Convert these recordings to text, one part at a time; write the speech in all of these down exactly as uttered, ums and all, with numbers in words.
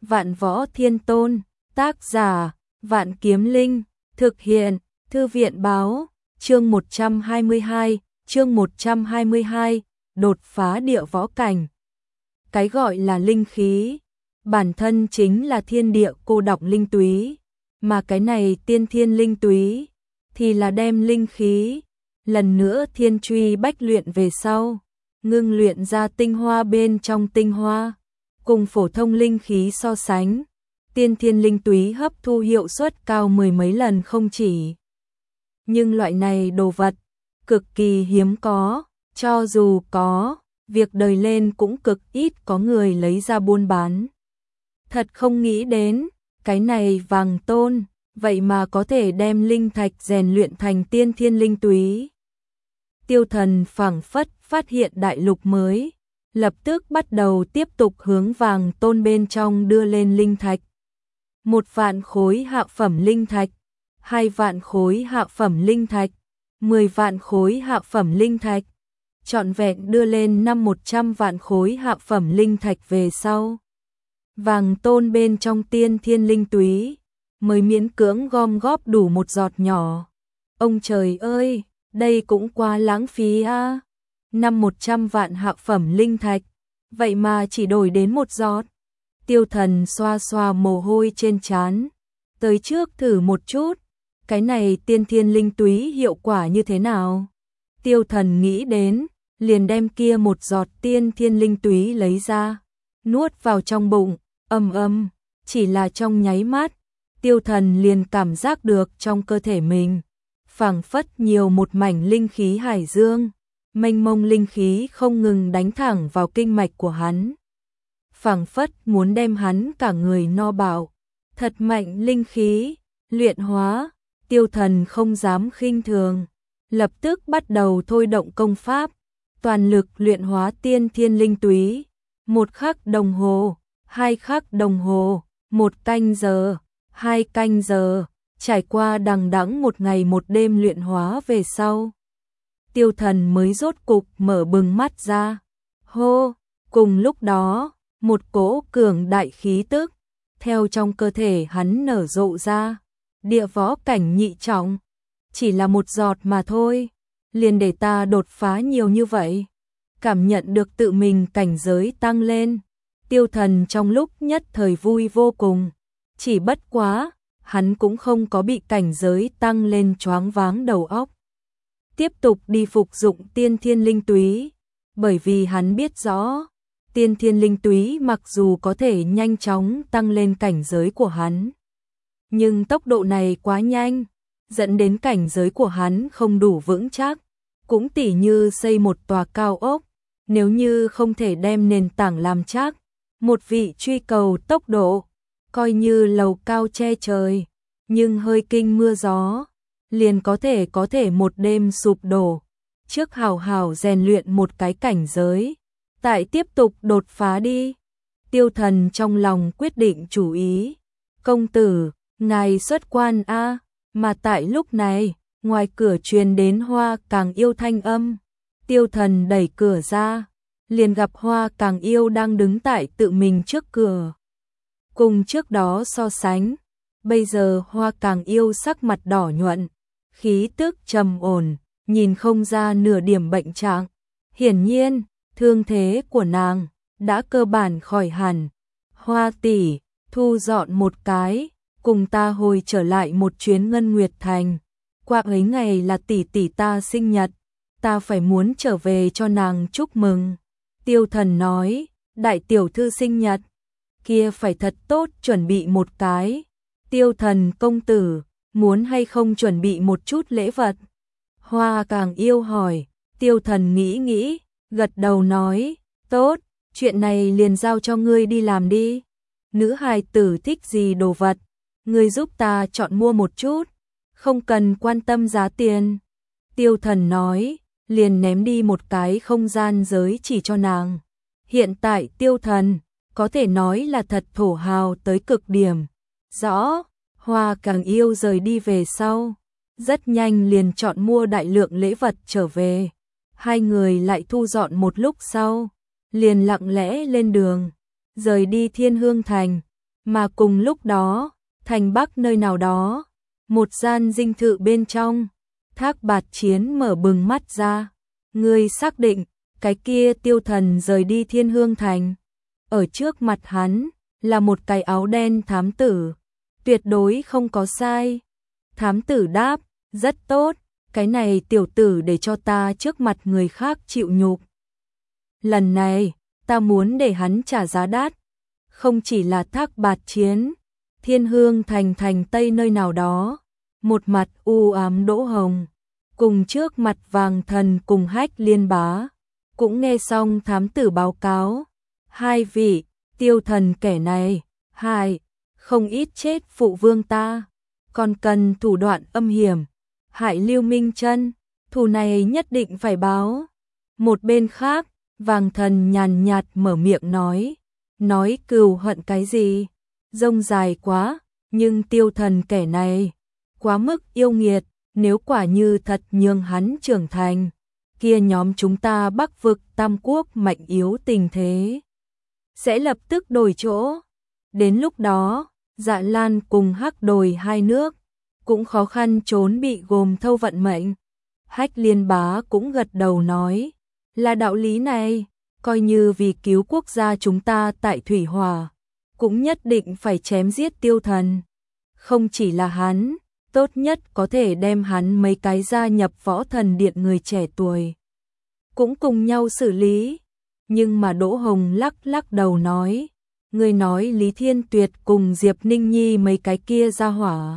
Vạn Võ Thiên Tôn, tác giả, Vạn Kiếm Linh, thực hiện, Thư viện báo, chương một trăm hai mươi hai, chương một trăm hai mươi hai, đột phá địa võ cảnh. Cái gọi là linh khí, bản thân chính là thiên địa cô đọng linh túy, mà cái này tiên thiên linh túy, thì là đem linh khí, lần nữa thiên truy bách luyện về sau, ngưng luyện ra tinh hoa bên trong tinh hoa. Cùng phổ thông linh khí so sánh, tiên thiên linh túy hấp thu hiệu suất cao mười mấy lần không chỉ. Nhưng loại này đồ vật, cực kỳ hiếm có, cho dù có, việc đời lên cũng cực ít có người lấy ra buôn bán. Thật không nghĩ đến, cái này Vàng Tôn, vậy mà có thể đem linh thạch rèn luyện thành tiên thiên linh túy. Tiêu Thần phảng phất phát hiện đại lục mới, lập tức bắt đầu tiếp tục hướng Vàng Tôn bên trong đưa lên linh thạch. Một vạn khối hạ phẩm linh thạch, hai vạn khối hạ phẩm linh thạch, mười vạn khối hạ phẩm linh thạch, trọn vẹn đưa lên năm một trăm vạn khối hạ phẩm linh thạch về sau. Vàng Tôn bên trong tiên thiên linh túy, mới miễn cưỡng gom góp đủ một giọt nhỏ. Ông trời ơi, đây cũng quá lãng phí a. Năm một trăm vạn hạ phẩm linh thạch, vậy mà chỉ đổi đến một giọt. Tiêu Thần xoa xoa mồ hôi trên trán, tới trước thử một chút, cái này tiên thiên linh túy hiệu quả như thế nào? Tiêu Thần nghĩ đến, liền đem kia một giọt tiên thiên linh túy lấy ra, nuốt vào trong bụng, ầm ầm, chỉ là trong nháy mắt, Tiêu Thần liền cảm giác được trong cơ thể mình, phảng phất nhiều một mảnh linh khí hải dương. Mênh mông linh khí không ngừng đánh thẳng vào kinh mạch của hắn, phảng phất muốn đem hắn cả người no bạo. Thật mạnh linh khí, luyện hóa, Tiêu Thần không dám khinh thường, lập tức bắt đầu thôi động công pháp, toàn lực luyện hóa tiên thiên linh túy. Một khắc đồng hồ, hai khắc đồng hồ, một canh giờ, hai canh giờ, trải qua đằng đẵng một ngày một đêm luyện hóa về sau, Tiêu Thần mới rốt cục mở bừng mắt ra. Hô, cùng lúc đó, một cỗ cường đại khí tức theo trong cơ thể hắn nở rộ ra. Địa võ cảnh nhị trọng, chỉ là một giọt mà thôi, liền để ta đột phá nhiều như vậy. Cảm nhận được tự mình cảnh giới tăng lên, Tiêu Thần trong lúc nhất thời vui vô cùng. Chỉ bất quá, hắn cũng không có bị cảnh giới tăng lên choáng váng đầu óc, tiếp tục đi phục dụng tiên thiên linh túy, bởi vì hắn biết rõ, tiên thiên linh túy mặc dù có thể nhanh chóng tăng lên cảnh giới của hắn, nhưng tốc độ này quá nhanh, dẫn đến cảnh giới của hắn không đủ vững chắc. Cũng tỉ như xây một tòa cao ốc, nếu như không thể đem nền tảng làm chắc, một vị truy cầu tốc độ, coi như lầu cao che trời, nhưng hơi kinh mưa gió, liền có thể có thể một đêm sụp đổ. Trước hào hào rèn luyện một cái cảnh giới, tại tiếp tục đột phá đi. Tiêu Thần trong lòng quyết định chủ ý. Công tử, ngài xuất quan a. Mà tại lúc này, ngoài cửa truyền đến Hoa Càng Yêu thanh âm. Tiêu Thần đẩy cửa ra, liền gặp Hoa Càng Yêu đang đứng tại tự mình trước cửa. Cùng trước đó so sánh, bây giờ Hoa Càng Yêu sắc mặt đỏ nhuận, khí tức trầm ổn, nhìn không ra nửa điểm bệnh trạng. Hiển nhiên, thương thế của nàng đã cơ bản khỏi hẳn. Hoa tỷ, thu dọn một cái, cùng ta hồi trở lại một chuyến Ngân Nguyệt Thành. Qua ấy ngày là tỷ tỷ ta sinh nhật, ta phải muốn trở về cho nàng chúc mừng. Tiêu Thần nói, đại tiểu thư sinh nhật, kia phải thật tốt chuẩn bị một cái. Tiêu Thần công tử, muốn hay không chuẩn bị một chút lễ vật? Hoa Càng Yêu hỏi. Tiêu Thần nghĩ nghĩ, gật đầu nói, tốt, chuyện này liền giao cho ngươi đi làm đi. Nữ hài tử thích gì đồ vật, ngươi giúp ta chọn mua một chút, không cần quan tâm giá tiền. Tiêu Thần nói, liền ném đi một cái không gian giới chỉ cho nàng. Hiện tại Tiêu Thần có thể nói là thật thổ hào tới cực điểm. Rõ. Hoa Càng Yêu rời đi về sau, rất nhanh liền chọn mua đại lượng lễ vật trở về. Hai người lại thu dọn một lúc sau, liền lặng lẽ lên đường, rời đi Thiên Hương Thành. Mà cùng lúc đó, thành Bắc nơi nào đó, một gian dinh thự bên trong, Thác Bạt Chiến mở bừng mắt ra. Ngươi xác định, cái kia Tiêu Thần rời đi Thiên Hương Thành. Ở trước mặt hắn, là một cái áo đen thám tử. Tuyệt đối không có sai. Thám tử đáp, rất tốt, cái này tiểu tử để cho ta trước mặt người khác chịu nhục. Lần này, ta muốn để hắn trả giá đắt. Không chỉ là Thác Bạt Chiến, Thiên Hương Thành thành Tây nơi nào đó, một mặt u ám Đỗ Hồng, cùng trước mặt Vàng Thần cùng Hách Liên Bá, cũng nghe xong thám tử báo cáo. Hai vị, Tiêu Thần kẻ này, hai, không ít chết phụ vương ta, còn cần thủ đoạn âm hiểm, hại Lưu Minh Chân, thù này nhất định phải báo. Một bên khác, Vàng Thần nhàn nhạt mở miệng nói, nói cừu hận cái gì, rông dài quá, nhưng Tiêu Thần kẻ này, quá mức yêu nghiệt, nếu quả như thật nhường hắn trưởng thành, kia nhóm chúng ta Bắc vực Tam Quốc mạnh yếu tình thế sẽ lập tức đổi chỗ. Đến lúc đó, Dạ Lan cùng Hắc Đồi hai nước cũng khó khăn trốn bị gồm thâu vận mệnh. Hách Liên Bá cũng gật đầu nói, là đạo lý này, coi như vì cứu quốc gia chúng ta tại Thủy Hòa, cũng nhất định phải chém giết Tiêu Thần. Không chỉ là hắn, tốt nhất có thể đem hắn mấy cái gia nhập Võ Thần Điện người trẻ tuổi cũng cùng nhau xử lý. Nhưng mà Đỗ Hồng lắc lắc đầu nói, người nói Lý Thiên Tuyệt cùng Diệp Ninh Nhi mấy cái kia ra hỏa.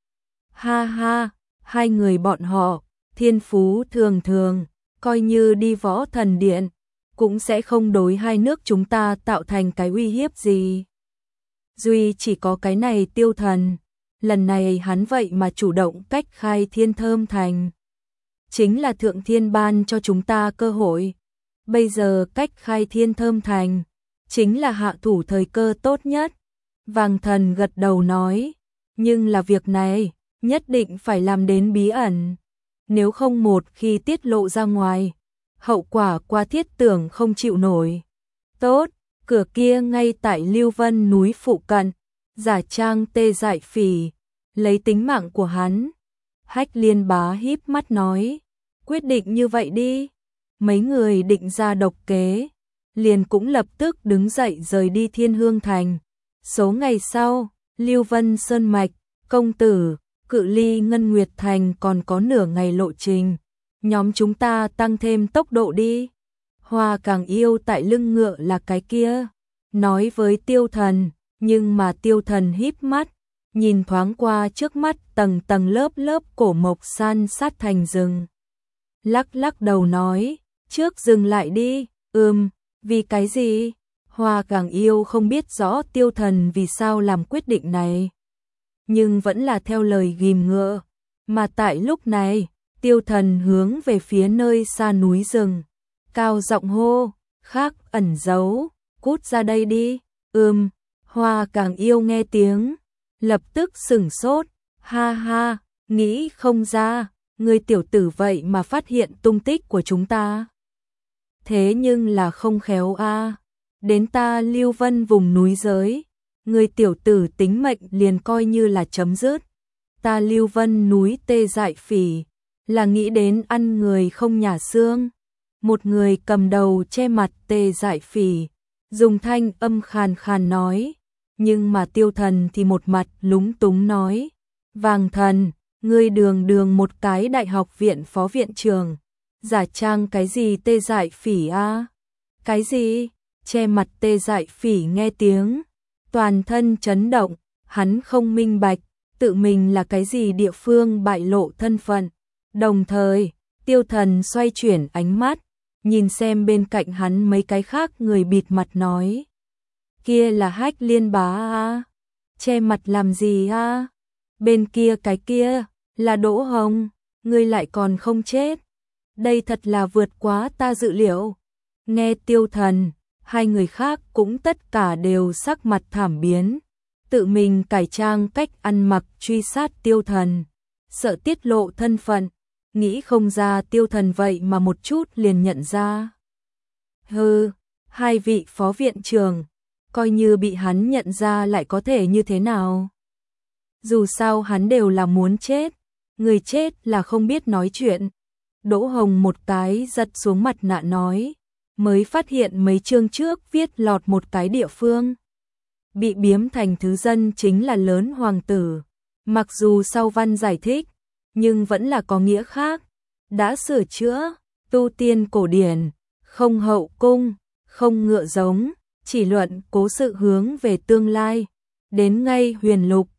Ha ha, hai người bọn họ, thiên phú thường thường, coi như đi Võ Thần Điện, cũng sẽ không đối hai nước chúng ta tạo thành cái uy hiếp gì. Duy chỉ có cái này Tiêu Thần, lần này hắn vậy mà chủ động cách khai Thiên Thơm Thành. Chính là Thượng Thiên ban cho chúng ta cơ hội. Bây giờ cách khai Thiên Thơm Thành, chính là hạ thủ thời cơ tốt nhất. Vàng Thần gật đầu nói, nhưng là việc này, nhất định phải làm đến bí ẩn. Nếu không một khi tiết lộ ra ngoài, hậu quả qua thiết tưởng không chịu nổi. Tốt, cửa kia ngay tại Lưu Vân núi phụ cận, giả trang Tê Dại Phỉ, lấy tính mạng của hắn. Hách Liên Bá híp mắt nói, quyết định như vậy đi. Mấy người định ra độc kế, liền cũng lập tức đứng dậy rời đi Thiên Hương Thành. Số ngày sau, Lưu Vân Sơn Mạch, công tử, cự ly Ngân Nguyệt Thành còn có nửa ngày lộ trình. Nhóm chúng ta tăng thêm tốc độ đi. Hoa càng yêu tại lưng ngựa là cái kia. Nói với Tiêu Thần, nhưng mà Tiêu Thần híp mắt, nhìn thoáng qua trước mắt tầng tầng lớp lớp cổ mộc san sát thành rừng. Lắc lắc đầu nói, trước dừng lại đi. Ừm, vì cái gì? Hoa càng yêu không biết rõ Tiêu Thần vì sao làm quyết định này, nhưng vẫn là theo lời ghim ngựa. Mà tại lúc này, Tiêu Thần hướng về phía nơi xa núi rừng, cao giọng hô, khác ẩn giấu, cút ra đây đi. Ừm, Hoa càng yêu nghe tiếng, lập tức sửng sốt, ha ha, nghĩ không ra, người tiểu tử vậy mà phát hiện tung tích của chúng ta. Thế nhưng là không khéo a, đến ta Lưu Vân vùng núi giới, người tiểu tử tính mệnh liền coi như là chấm dứt. Ta Lưu Vân núi Tê Dại Phỉ, là nghĩ đến ăn người không nhả xương. Một người cầm đầu che mặt Tê Dại Phỉ, dùng thanh âm khàn khàn nói, nhưng mà Tiêu Thần thì một mặt lúng túng nói, Vàng Thần, ngươi đường đường một cái đại học viện phó viện trưởng, giả trang cái gì Tê Dại Phỉ a? Cái gì? Che mặt Tê Dại Phỉ nghe tiếng, toàn thân chấn động, hắn không minh bạch, tự mình là cái gì địa phương bại lộ thân phận. Đồng thời, Tiêu Thần xoay chuyển ánh mắt, nhìn xem bên cạnh hắn mấy cái khác người bịt mặt nói, kia là Hách Liên Bá a, che mặt làm gì a? Bên kia cái kia là Đỗ Hồng, ngươi lại còn không chết. Đây thật là vượt quá ta dự liệu. Nghe Tiêu Thần, hai người khác cũng tất cả đều sắc mặt thảm biến, tự mình cải trang cách ăn mặc truy sát Tiêu Thần, sợ tiết lộ thân phận, nghĩ không ra Tiêu Thần vậy mà một chút liền nhận ra. Hừ, hai vị phó viện trưởng, coi như bị hắn nhận ra lại có thể như thế nào. Dù sao hắn đều là muốn chết, người chết là không biết nói chuyện. Đỗ Hồng một cái giật xuống mặt nạ nói, mới phát hiện mấy chương trước viết lọt một cái địa phương. Bị biếm thành thứ dân chính là lớn hoàng tử. Mặc dù sau văn giải thích, nhưng vẫn là có nghĩa khác. Đã sửa chữa, tu tiên cổ điển, không hậu cung, không ngựa giống, chỉ luận cố sự hướng về tương lai. Đến ngay huyền lục,